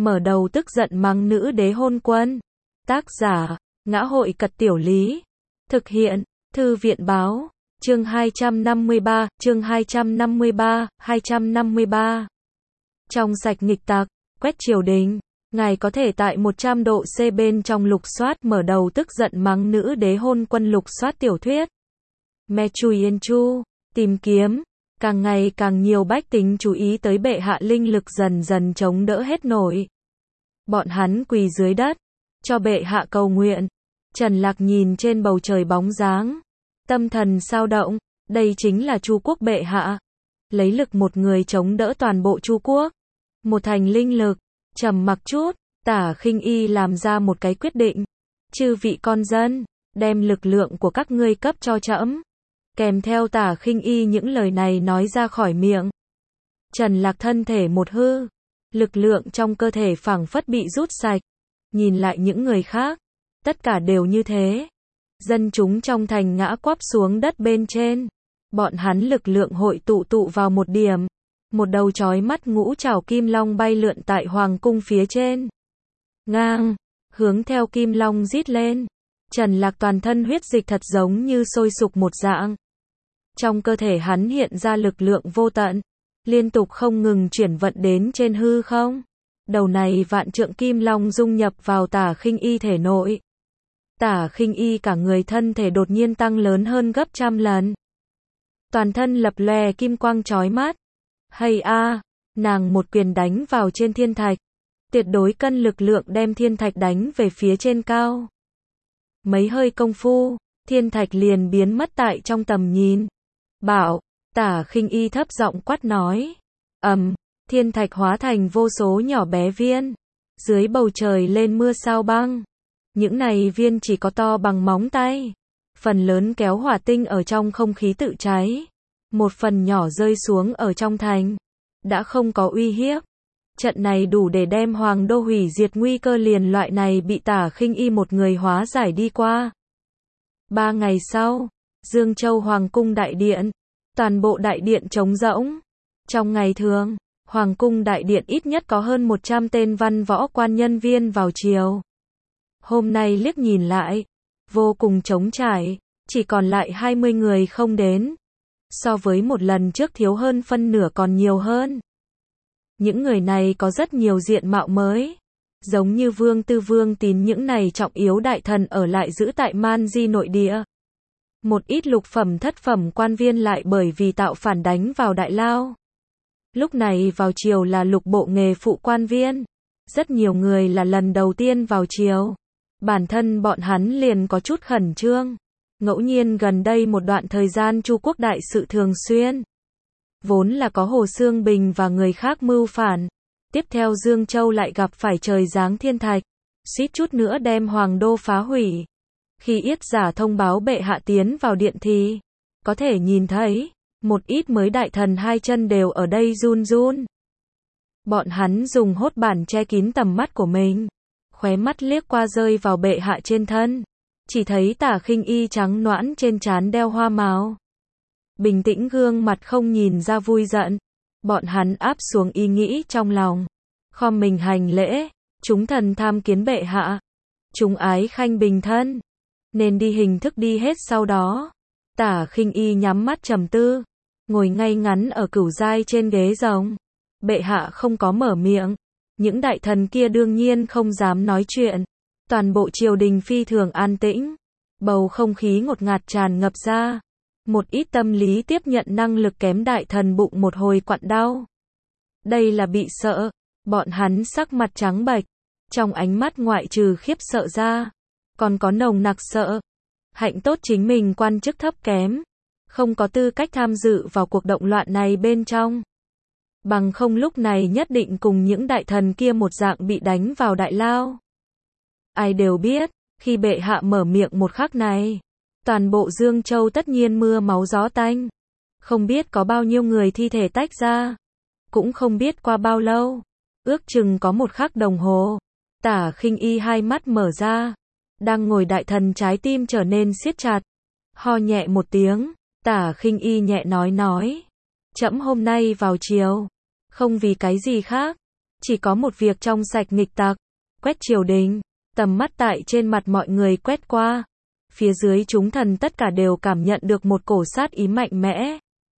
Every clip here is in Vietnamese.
mở đầu tức giận mắng nữ đế hôn quân. Tác giả, Ngã hội Cật Tiểu Lý. Thực hiện, Thư viện báo. Chương 253, chương 253. Trong sạch nghịch tặc, quét triều đình. Ngài có thể tại 100 độ C bên trong lục soát mở đầu tức giận mắng nữ đế hôn quân lục soát tiểu thuyết. Me Chui Yên Chu, tìm kiếm. Càng ngày càng nhiều bách tính chú ý tới bệ hạ linh lực dần dần chống đỡ hết nổi. Bọn hắn quỳ dưới đất, cho bệ hạ cầu nguyện. Trần Lạc nhìn trên bầu trời bóng dáng, tâm thần sao động, đây chính là Chu quốc bệ hạ. Lấy lực một người chống đỡ toàn bộ Chu quốc. Một thành linh lực, trầm mặc chút, Tả Khinh Y làm ra một cái quyết định. Chư vị con dân, đem lực lượng của các ngươi cấp cho trẫm. Kèm theo Tả Khinh Y những lời này nói ra khỏi miệng. Trần Lạc thân thể một hư, lực lượng trong cơ thể phảng phất bị rút sạch. Nhìn lại những người khác, tất cả đều như thế. Dân chúng trong thành ngã quắp xuống đất bên trên. Bọn hắn lực lượng hội tụ vào một điểm. Một đầu chói mắt ngũ trảo kim long bay lượn tại hoàng cung phía trên. Ngang, hướng theo kim long rít lên. Trần Lạc toàn thân huyết dịch thật giống như sôi sục một dạng. Trong cơ thể hắn hiện ra lực lượng vô tận, liên tục không ngừng chuyển vận đến trên hư không. Đầu này vạn trượng kim long dung nhập vào Tả Khinh Y thể nội. Tả Khinh Y cả người thân thể đột nhiên tăng lớn hơn gấp trăm lần. Toàn thân lập lòe kim quang chói mắt. Hay a, nàng một quyền đánh vào trên thiên thạch. Tuyệt đối cân lực lượng đem thiên thạch đánh về phía trên cao. Mấy hơi công phu, thiên thạch liền biến mất tại trong tầm nhìn. Bảo, Tả Khinh Y thấp giọng quát nói. Thiên thạch hóa thành vô số nhỏ bé viên. Dưới bầu trời lên mưa sao băng. Những này viên chỉ có to bằng móng tay. Phần lớn kéo hỏa tinh ở trong không khí tự cháy. Một phần nhỏ rơi xuống ở trong thành. Đã không có uy hiếp. Trận này đủ để đem hoàng đô hủy diệt nguy cơ liền loại này bị Tả Khinh Y một người hóa giải đi qua. 3 ngày sau, Dương Châu Hoàng cung đại điện. Toàn bộ đại điện trống rỗng. Trong ngày thường, Hoàng cung đại điện ít nhất có hơn 100 tên văn võ quan nhân viên vào triều. Hôm nay liếc nhìn lại, vô cùng trống trải, chỉ còn lại 20 người không đến. So với một lần trước thiếu hơn phân nửa còn nhiều hơn. Những người này có rất nhiều diện mạo mới. Giống như Vương Tư Vương Tín những này trọng yếu đại thần ở lại giữ tại Man Di nội địa. Một ít lục phẩm thất phẩm quan viên lại bởi vì tạo phản đánh vào đại lao. Lúc này vào triều là lục bộ nghề phụ quan viên. Rất nhiều người là lần đầu tiên vào triều. Bản thân bọn hắn liền có chút khẩn trương. Ngẫu nhiên gần đây một đoạn thời gian Chu quốc đại sự thường xuyên. Vốn là có Hồ Xương Bình và người khác mưu phản. Tiếp theo Dương Châu lại gặp phải trời giáng thiên thạch. Suýt chút nữa đem hoàng đô phá hủy. Khi yết giả thông báo bệ hạ tiến vào điện thì có thể nhìn thấy một ít mới đại thần hai chân đều ở đây run run. Bọn hắn dùng hốt bản che kín tầm mắt của mình. Khóe mắt liếc qua rơi vào bệ hạ trên thân. Chỉ thấy Tả Khinh Y trắng nõn trên trán đeo hoa màu. Bình tĩnh gương mặt không nhìn ra vui giận. Bọn hắn áp xuống ý nghĩ trong lòng. Khom mình hành lễ. Chúng thần tham kiến bệ hạ. Chúng ái khanh bình thân. Nên đi hình thức đi hết sau đó. Tả Khinh Y nhắm mắt trầm tư. Ngồi ngay ngắn ở cửu giai trên ghế rồng. Bệ hạ không có mở miệng. Những đại thần kia đương nhiên không dám nói chuyện. Toàn bộ triều đình phi thường an tĩnh. Bầu không khí ngột ngạt tràn ngập ra. Một ít tâm lý tiếp nhận năng lực kém đại thần bụng một hồi quặn đau. Đây là bị sợ. Bọn hắn sắc mặt trắng bệch. Trong ánh mắt ngoại trừ khiếp sợ ra. Còn có nồng nặc sợ. Hạnh tốt chính mình quan chức thấp kém. Không có tư cách tham dự vào cuộc động loạn này bên trong. Bằng không lúc này nhất định cùng những đại thần kia một dạng bị đánh vào đại lao. Ai đều biết, khi bệ hạ mở miệng một khắc này, toàn bộ Dương Châu tất nhiên mưa máu gió tanh. Không biết có bao nhiêu người thi thể tách ra. Cũng không biết qua bao lâu. Ước chừng có một khắc đồng hồ. Tả Khinh Y hai mắt mở ra. Đang ngồi đại thần trái tim trở nên siết chặt. Ho nhẹ một tiếng. Tả Khinh Y nhẹ nói. Trẫm hôm nay vào triều. Không vì cái gì khác. Chỉ có một việc trong sạch nghịch tặc, quét triều đình. Tầm mắt tại trên mặt mọi người quét qua. Phía dưới chúng thần tất cả đều cảm nhận được một cổ sát ý mạnh mẽ.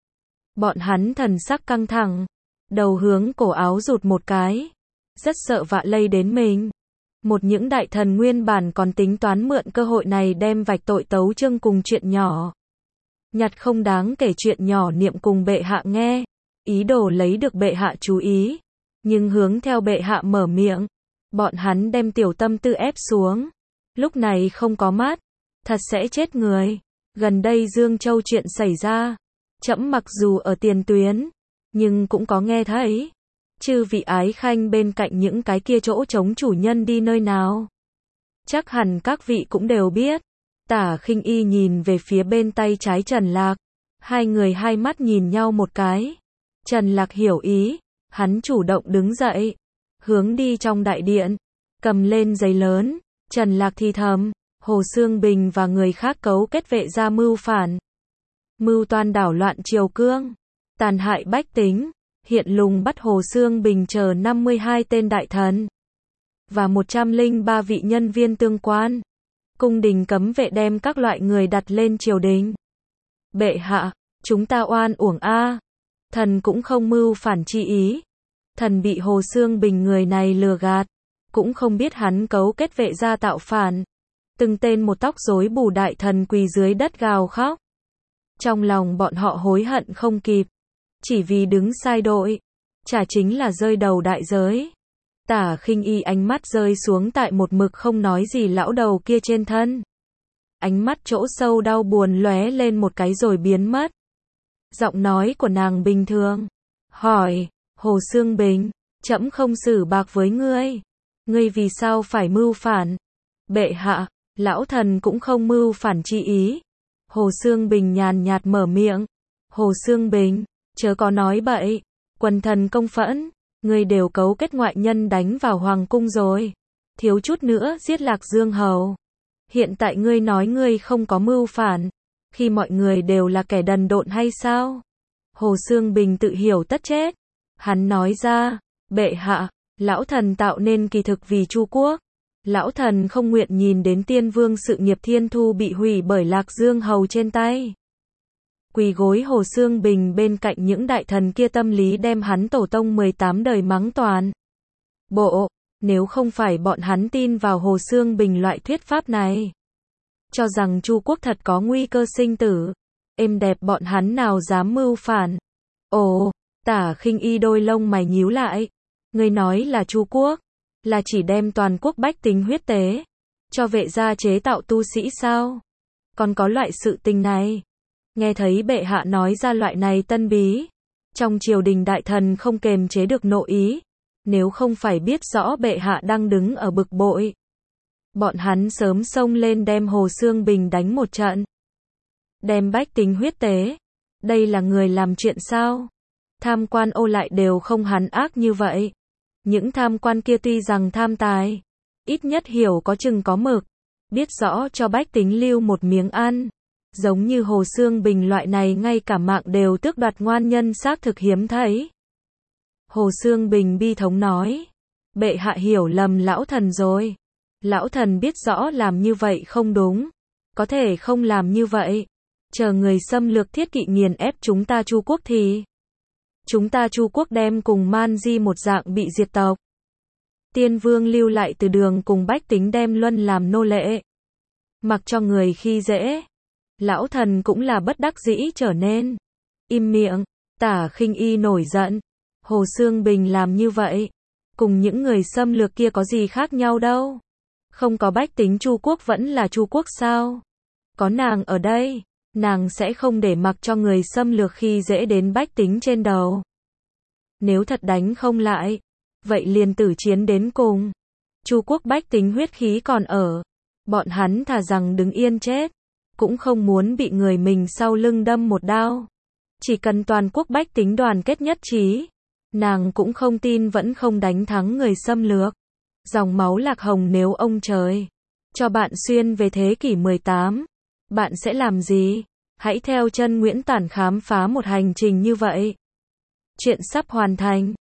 Bọn hắn thần sắc căng thẳng, đầu hướng cổ áo rụt một cái, rất sợ vạ lây đến mình. Một những đại thần nguyên bản còn tính toán mượn cơ hội này đem vạch tội Tấu Chương cùng chuyện nhỏ. Nhặt không đáng kể chuyện nhỏ niệm cùng bệ hạ nghe, ý đồ lấy được bệ hạ chú ý, nhưng hướng theo bệ hạ mở miệng, bọn hắn đem tiểu tâm tư ép xuống. Lúc này không có mắt, thật sẽ chết người. Gần đây Dương Châu chuyện xảy ra, trẫm mặc dù ở tiền tuyến, nhưng cũng có nghe thấy. Chư vị ái khanh bên cạnh những cái kia chỗ trống chủ nhân đi nơi nào? Chắc hẳn các vị cũng đều biết. Tả Khinh Y nhìn về phía bên tay trái Trần Lạc. Hai người hai mắt nhìn nhau một cái. Trần Lạc hiểu ý, hắn chủ động đứng dậy, hướng đi trong đại điện, cầm lên giấy lớn. Trần Lạc thì thầm, Hồ Xương Bình và người khác cấu kết vệ gia mưu phản, mưu toan đảo loạn triều cương, tàn hại bách tính, hiện lùng bắt Hồ Xương Bình chờ 52 tên đại thần và 103 vị nhân viên tương quan. Cung đình cấm vệ đem các loại người đặt lên triều đình. Bệ hạ, chúng ta oan uổng a. Thần cũng không mưu phản chi ý. Thần bị Hồ Xương Bình người này lừa gạt, cũng không biết hắn cấu kết vệ gia tạo phản. Từng tên một tóc rối bù đại thần quỳ dưới đất gào khóc. Trong lòng bọn họ hối hận không kịp, chỉ vì đứng sai đội, chả chính là rơi đầu đại giới. Tả Khinh Y ánh mắt rơi xuống tại một mực không nói gì lão đầu kia trên thân. Ánh mắt chỗ sâu đau buồn lóe lên một cái rồi biến mất. Giọng nói của nàng bình thường, hỏi, Hồ Xương Bình, trẫm không xử bạc với ngươi. Ngươi vì sao phải mưu phản? Bệ hạ, lão thần cũng không mưu phản chi ý. Hồ Xương Bình nhàn nhạt mở miệng. Hồ Xương Bình, chớ có nói bậy. Quần thần công phẫn, ngươi đều cấu kết ngoại nhân đánh vào hoàng cung rồi. Thiếu chút nữa giết Lạc Dương hầu. Hiện tại ngươi nói ngươi không có mưu phản, khi mọi người đều là kẻ đần độn hay sao? Hồ Xương Bình tự hiểu tất chết. Hắn nói ra, bệ hạ, lão thần tạo nên kỳ thực vì Chu quốc. Lão thần không nguyện nhìn đến Tiên Vương sự nghiệp thiên thu bị hủy bởi Lạc Dương hầu trên tay. Quỳ gối Hồ Xương Bình bên cạnh những đại thần kia tâm lý đem hắn tổ tông 18 đời mắng toàn bộ, nếu không phải bọn hắn tin vào Hồ Xương Bình loại thuyết pháp này, cho rằng Chu quốc thật có nguy cơ sinh tử, êm đẹp bọn hắn nào dám mưu phản. Ồ, Tả Khinh Y đôi lông mày nhíu lại. Ngươi nói là Chu quốc, là chỉ đem toàn quốc bách tính huyết tế, cho vệ gia chế tạo tu sĩ sao? Còn có loại sự tình này? Nghe thấy bệ hạ nói ra loại này tân bí, trong triều đình đại thần không kềm chế được nộ ý, nếu không phải biết rõ bệ hạ đang đứng ở bực bội, bọn hắn sớm xông lên đem Hồ Xương Bình đánh một trận. Đem bách tính huyết tế, đây là người làm chuyện sao? Tham quan ô lại đều không hắn ác như vậy. Những tham quan kia tuy rằng tham tài, ít nhất hiểu có chừng có mực, biết rõ cho bách tính lưu một miếng ăn. Giống như Hồ Xương Bình loại này ngay cả mạng đều tước đoạt ngoan nhân xác thực hiếm thấy. Hồ Xương Bình bi thống nói, bệ hạ hiểu lầm lão thần rồi. Lão thần biết rõ làm như vậy không đúng, có thể không làm như vậy. Chờ người xâm lược thiết kỵ nghiền ép chúng ta Chu quốc thì chúng ta Chu quốc đem cùng Man Di một dạng bị diệt tộc. Tiên Vương lưu lại từ đường cùng bách tính đem luân làm nô lệ, mặc cho người khi dễ. Lão thần cũng là bất đắc dĩ trở nên im miệng. Tả Khinh Y nổi giận. Hồ Xương Bình làm như vậy, cùng những người xâm lược kia có gì khác nhau đâu. Không có bách tính Chu quốc vẫn là Chu quốc sao? Có nàng ở đây, nàng sẽ không để mặc cho người xâm lược khi dễ đến bách tính trên đầu. Nếu thật đánh không lại, vậy liền tử chiến đến cùng. Chu quốc bách tính huyết khí còn ở, bọn hắn thà rằng đứng yên chết, cũng không muốn bị người mình sau lưng đâm một đao. Chỉ cần toàn quốc bách tính đoàn kết nhất trí, nàng cũng không tin vẫn không đánh thắng người xâm lược. Dòng máu Lạc Hồng nếu ông trời cho bạn xuyên về thế kỷ 18, bạn sẽ làm gì? Hãy theo chân Nguyễn Tản khám phá một hành trình như vậy. Chuyện sắp hoàn thành.